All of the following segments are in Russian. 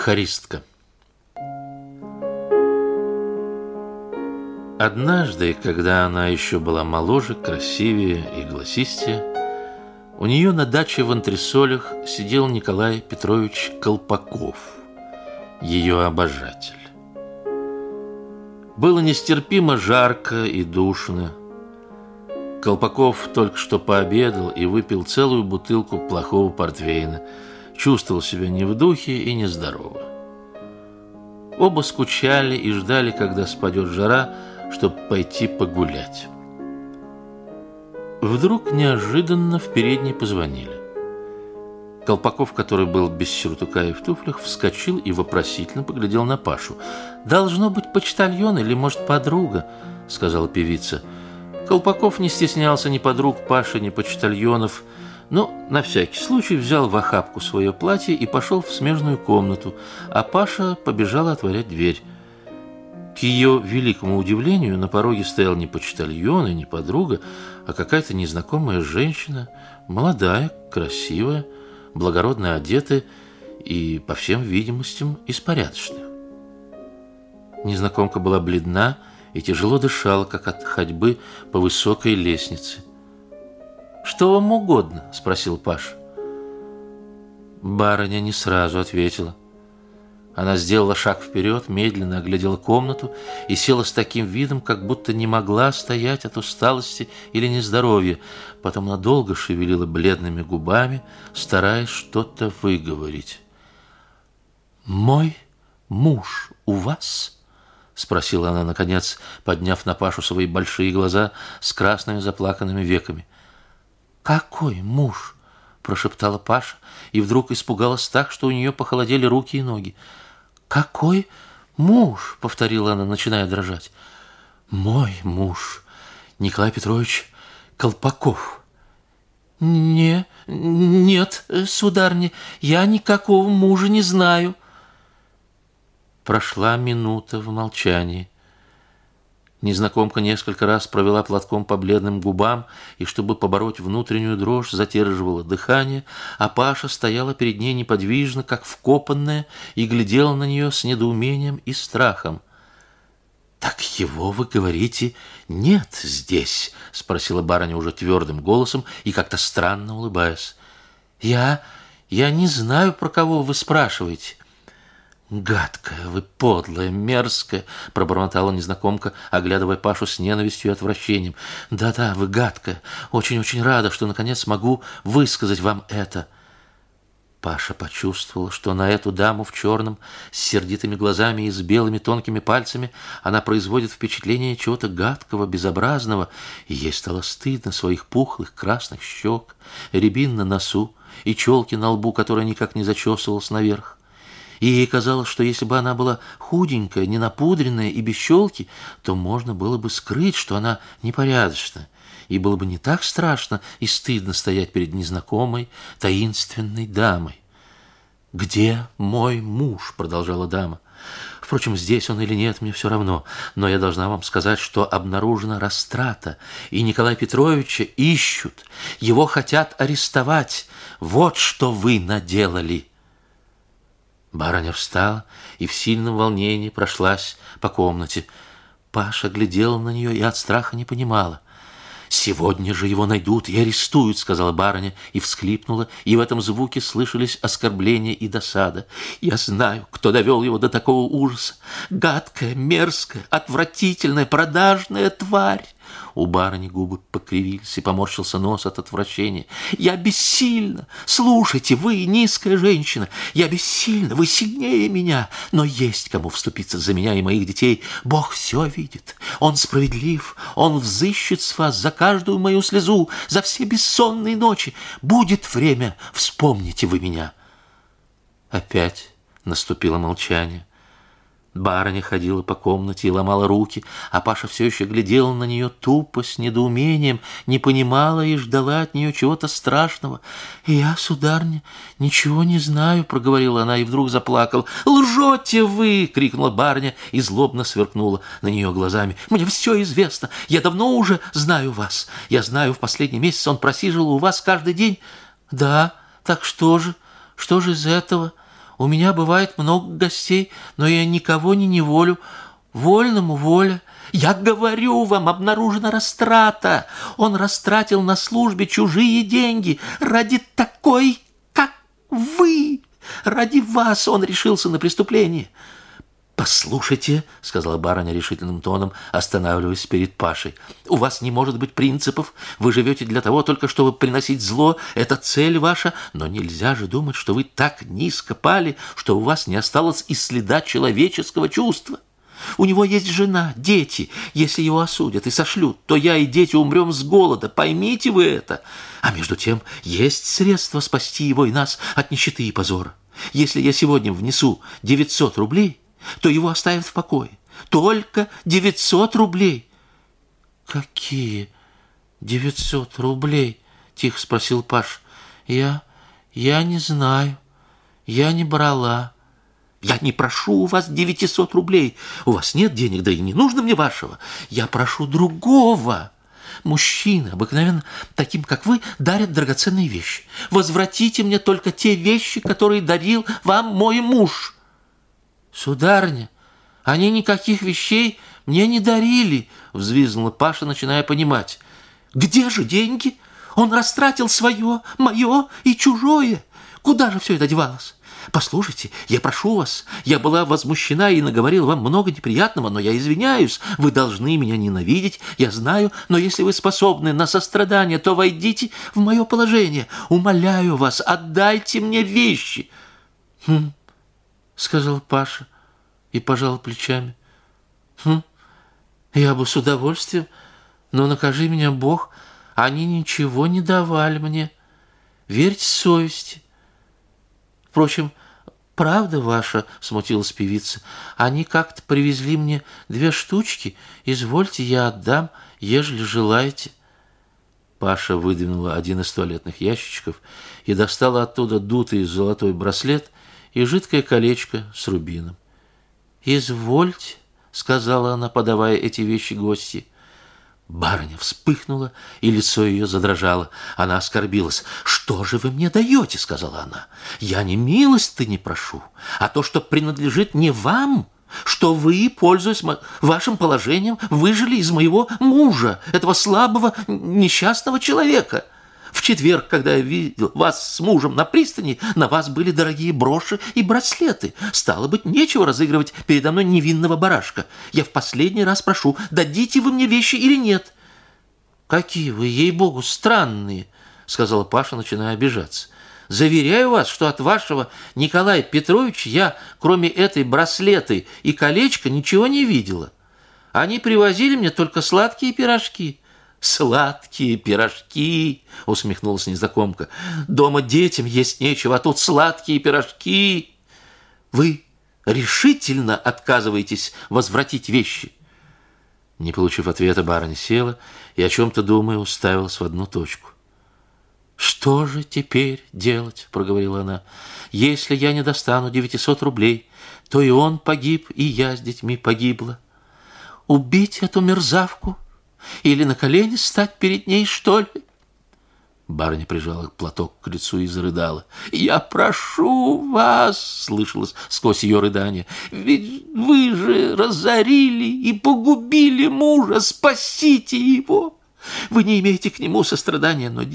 Хористка. Однажды, когда она еще была моложе, красивее и голосистее, у нее на даче в антресолях сидел Николай Петрович Колпаков, ее обожатель. Было нестерпимо жарко и душно. Колпаков только что пообедал и выпил целую бутылку плохого портвейна, чувствовал себя не в духе и нездорово. Оба скучали и ждали, когда спадет жара, чтобы пойти погулять. Вдруг неожиданно в передней позвонили. Колпаков, который был без сюртука и в туфлях, вскочил и вопросительно поглядел на Пашу. «Должно быть почтальон или, может, подруга», — сказала певица. Колпаков не стеснялся ни подруг Паши, ни почтальонов, но на всякий случай взял в охапку свое платье и пошел в смежную комнату, а Паша побежала отворять дверь. К ее великому удивлению, на пороге стоял не почтальон и не подруга, а какая-то незнакомая женщина, молодая, красивая, благородно одетая и, по всем видимостям, из порядочных. Незнакомка была бледна и тяжело дышала, как от ходьбы по высокой лестнице. «Что вам угодно?» – спросил Паша. Барыня не сразу ответила. Она сделала шаг вперед, медленно оглядела комнату и села с таким видом, как будто не могла стоять от усталости или нездоровья. Потом она долго шевелила бледными губами, стараясь что-то выговорить. «Мой муж у вас?» — спросила она, наконец, подняв на Пашу свои большие глаза с красными заплаканными веками. «Какой муж?» — прошептала Паша и вдруг испугалась так, что у нее похолодели руки и ноги. «Какой муж?» — повторила она, начиная дрожать. «Мой муж, Николай Петрович Колпаков». Нет, сударыня, я никакого мужа не знаю». Прошла минута в молчании. Незнакомка несколько раз провела платком по бледным губам и, чтобы побороть внутреннюю дрожь, задерживала дыхание, а Паша стояла перед ней неподвижно, как вкопанная, и глядела на нее с недоумением и страхом. «Так его, вы говорите, нет здесь?» — спросила барыня уже твердым голосом и как-то странно улыбаясь. Я не знаю, про кого вы спрашиваете». «Гадкая вы, подлая, мерзкая!» — пробормотала незнакомка, оглядывая Пашу с ненавистью и отвращением. «Да-да, вы гадкая. Очень-очень рада, что наконец могу высказать вам это». Паша почувствовал, что на эту даму в черном, с сердитыми глазами и с белыми тонкими пальцами она производит впечатление чего-то гадкого, безобразного, и ей стало стыдно своих пухлых красных щек, рябин на носу и челки на лбу, которая никак не зачесывалась наверх. И ей казалось, что если бы она была худенькая, ненапудренная и без челки, то можно было бы скрыть, что она непорядочна, и было бы не так страшно и стыдно стоять перед незнакомой, таинственной дамой. «Где мой муж?» — продолжала дама. «Впрочем, здесь он или нет, мне все равно, но я должна вам сказать, что обнаружена растрата, и Николая Петровича ищут, его хотят арестовать. Вот что вы наделали». Барыня встала и в сильном волнении прошлась по комнате. Паша глядела на нее и от страха не понимала. «Сегодня же его найдут и арестуют», — сказала барыня и всхлипнула, и в этом звуке слышались оскорбления и досада. «Я знаю, кто довел его до такого ужаса. Гадкая, мерзкая, отвратительная, продажная тварь». У барыни губы покривились и поморщился нос от отвращения. «Я бессильна! Слушайте, вы, низкая женщина, я бессильна, вы сильнее меня, но есть кому вступиться за меня и моих детей. Бог все видит, Он справедлив, Он взыщет с вас за каждую мою слезу, за все бессонные ночи. Будет время, вспомните вы меня». Опять наступило молчание. Барыня ходила по комнате и ломала руки, а Паша все еще глядела на нее тупо, с недоумением, не понимала и ждала от нее чего-то страшного. «Я, сударыня, ничего не знаю», — проговорила она и вдруг заплакала. «Лжете вы!» — крикнула барыня и злобно сверкнула на нее глазами. «Мне все известно. Я давно уже знаю вас. Я знаю, в последний месяц он просиживал у вас каждый день». «Да, так что же? Что же из этого? У меня бывает много гостей, но я никого не неволю. Вольному воля. Я говорю вам, обнаружена растрата. Он растратил на службе чужие деньги ради такой, как вы. Ради вас он решился на преступление. «Послушайте», — сказала барыня решительным тоном, останавливаясь перед Пашей, «у вас не может быть принципов, вы живете для того только, чтобы приносить зло, это цель ваша, но нельзя же думать, что вы так низко пали, что у вас не осталось и следа человеческого чувства. У него есть жена, дети, если его осудят и сошлют, то я и дети умрем с голода, поймите вы это. А между тем есть средства спасти его и нас от нищеты и позора. Если я сегодня внесу 900 рублей, то его оставят в покое. Только 900 рублей. Какие 900 рублей? Тихо спросил Паш. Я не знаю. Я не брала. Я не прошу у вас 900 рублей. У вас нет денег, да и не нужно мне вашего. Я прошу другого. Мужчины, обыкновенно таким, как вы, дарят драгоценные вещи. Возвратите мне только те вещи, которые дарил вам мой муж. «Сударыня, они никаких вещей мне не дарили», — взвизгнула Паша, начиная понимать. «Где же деньги? Он растратил свое, мое и чужое. Куда же все это девалось? Послушайте, я прошу вас, я была возмущена и наговорила вам много неприятного, но я извиняюсь, вы должны меня ненавидеть, я знаю, но если вы способны на сострадание, то войдите в мое положение. Умоляю вас, отдайте мне вещи». Сказал Паша и пожал плечами. Я бы с удовольствием, но накажи меня Бог, они ничего не давали мне. Верьте совести. Впрочем, правда ваша, смутилась певица, они как-то привезли мне 2 штучки, извольте, я отдам, ежели желаете. Паша выдвинула один из туалетных ящичков и достала оттуда дутый золотой браслет и жидкое колечко с рубином. «Извольте», — сказала она, подавая эти вещи гостье. Барыня вспыхнула, и лицо ее задрожало. Она оскорбилась. «Что же вы мне даете?» — сказала она. «Я не милости не прошу, а то, что принадлежит не вам, что вы, пользуясь вашим положением, выжили из моего мужа, этого слабого, несчастного человека. В четверг, когда я видел вас с мужем на пристани, на вас были дорогие броши и браслеты. Стало быть, нечего разыгрывать передо мной невинного барашка. Я в последний раз прошу, дадите вы мне вещи или нет?» «Какие вы, ей-богу, странные», — сказала Паша, начиная обижаться. «Заверяю вас, что от вашего Николая Петровича я, кроме этой браслеты и колечка, ничего не видела. Они привозили мне только сладкие пирожки». «Сладкие пирожки!» — усмехнулась незнакомка. «Дома детям есть нечего, а тут сладкие пирожки!» «Вы решительно отказываетесь возвратить вещи?» Не получив ответа, барыня села и, о чем-то думая, уставилась в одну точку. «Что же теперь делать?» — проговорила она. «Если я не достану 900 рублей, то и он погиб, и я с детьми погибла. Убить эту мерзавку? Или на колени стать перед ней, что ли?» Барыня прижала платок к лицу и зарыдала. «Я прошу вас!» — слышалось сквозь ее рыдание. «Ведь вы же разорили и погубили мужа! Спасите его! Вы не имеете к нему сострадания, но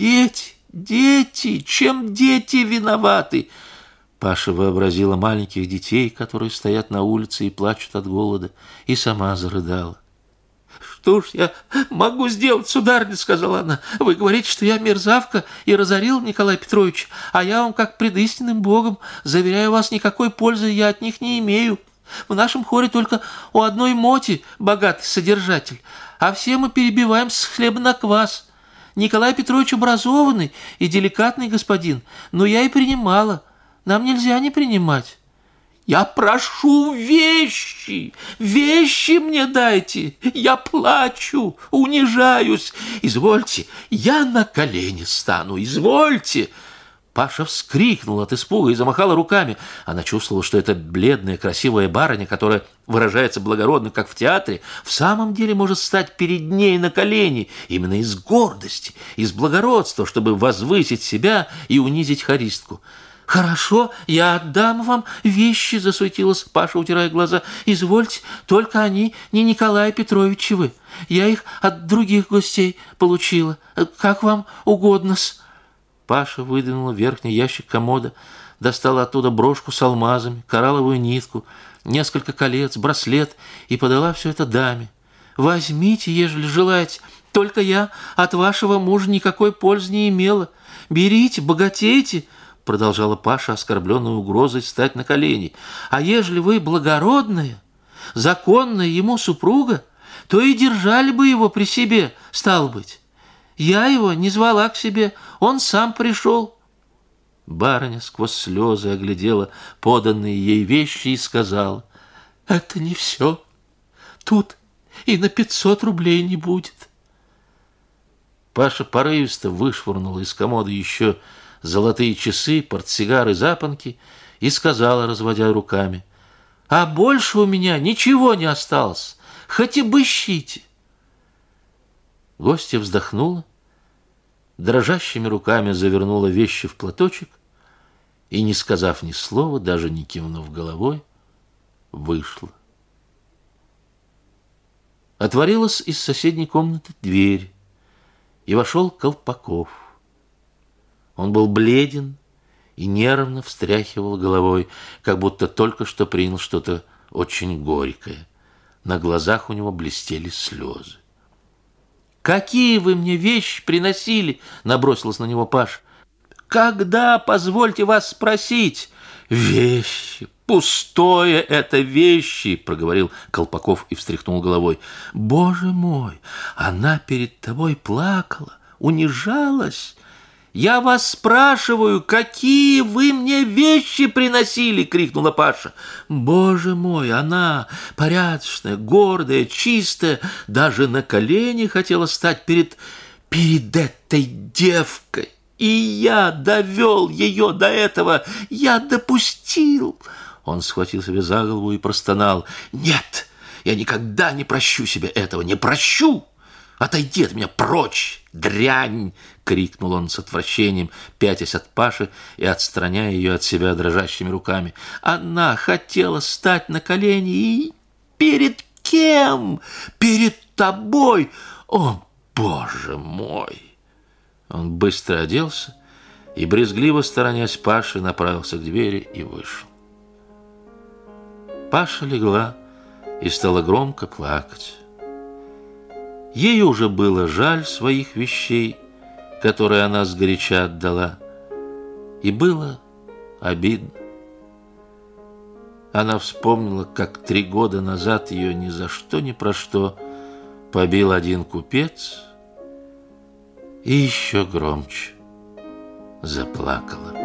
дети, чем дети виноваты?» Паша вообразила маленьких детей, которые стоят на улице и плачут от голода, и сама зарыдала. «Что ж я могу сделать, сударыня?» — сказала она. «Вы говорите, что я мерзавка и разорил Николая Петровича, а я вам, как пред истинным Богом, заверяю вас, никакой пользы я от них не имею. В нашем хоре только у одной Моти богатый содержатель, а все мы перебиваем с хлеба на квас. Николай Петрович образованный и деликатный господин, но я и принимала. Нам нельзя не принимать». «Я прошу вещи! Вещи мне дайте! Я плачу, унижаюсь! Извольте, я на колени стану, извольте!» Паша вскрикнула от испуга и замахала руками. Она чувствовала, что эта бледная, красивая барыня, которая выражается благородно, как в театре, в самом деле может стать перед ней на колени именно из гордости, из благородства, чтобы возвысить себя и унизить хористку. «Хорошо, я отдам вам вещи», — засуетилась Паша, утирая глаза. «Извольте, только они не Николая Петровичевы. Я их от других гостей получила. Как вам угодно-с». Паша выдвинула верхний ящик комода, достала оттуда брошку с алмазами, коралловую нитку, несколько колец, браслет и подала все это даме. «Возьмите, ежели желаете, только я от вашего мужа никакой пользы не имела. Берите, богатейте», — продолжала Паша, оскорбленная угрозой встать на колени. «А ежели вы благородная, законная ему супруга, то и держали бы его при себе, стало быть. Я его не звала к себе, он сам пришел». Барыня сквозь слезы оглядела поданные ей вещи и сказала: «Это не все. Тут и на 500 рублей не будет». Паша порывисто вышвырнула из комода еще золотые часы, портсигары, запонки и сказала, разводя руками: «А больше у меня ничего не осталось, хоть и быщите». Гостья вздохнула, дрожащими руками завернула вещи в платочек и, не сказав ни слова, даже не кивнув головой, вышла. Отворилась из соседней комнаты дверь, и вошел Колпаков. Он был бледен и нервно встряхивал головой, как будто только что принял что-то очень горькое. На глазах у него блестели слезы. «Какие вы мне вещи приносили?» — набросилась на него Паша. «Когда, позвольте вас спросить?» «Вещи! Пустое это вещи!» — проговорил Колпаков и встряхнул головой. «Боже мой! Она перед тобой плакала, унижалась!» «Я вас спрашиваю, какие вы мне вещи приносили?» — крикнула Паша. «Боже мой, она порядочная, гордая, чистая, даже на колени хотела стать перед этой девкой. И я довел ее до этого, я допустил». Он схватил себя за голову и простонал: «Нет, я никогда не прощу себе этого, не прощу! Отойди от меня прочь, дрянь!» — крикнул он с отвращением, пятясь от Паши и отстраняя ее от себя дрожащими руками. «Она хотела стать на колени и... перед кем? Перед тобой! О, Боже мой!» Он быстро оделся и, брезгливо сторонясь Паши, направился к двери и вышел. Паша легла и стала громко плакать. Ей уже было жаль своих вещей, которые она сгоряча отдала, и было обидно. Она вспомнила, как 3 года назад ее ни за что ни про что побил один купец, и еще громче заплакала.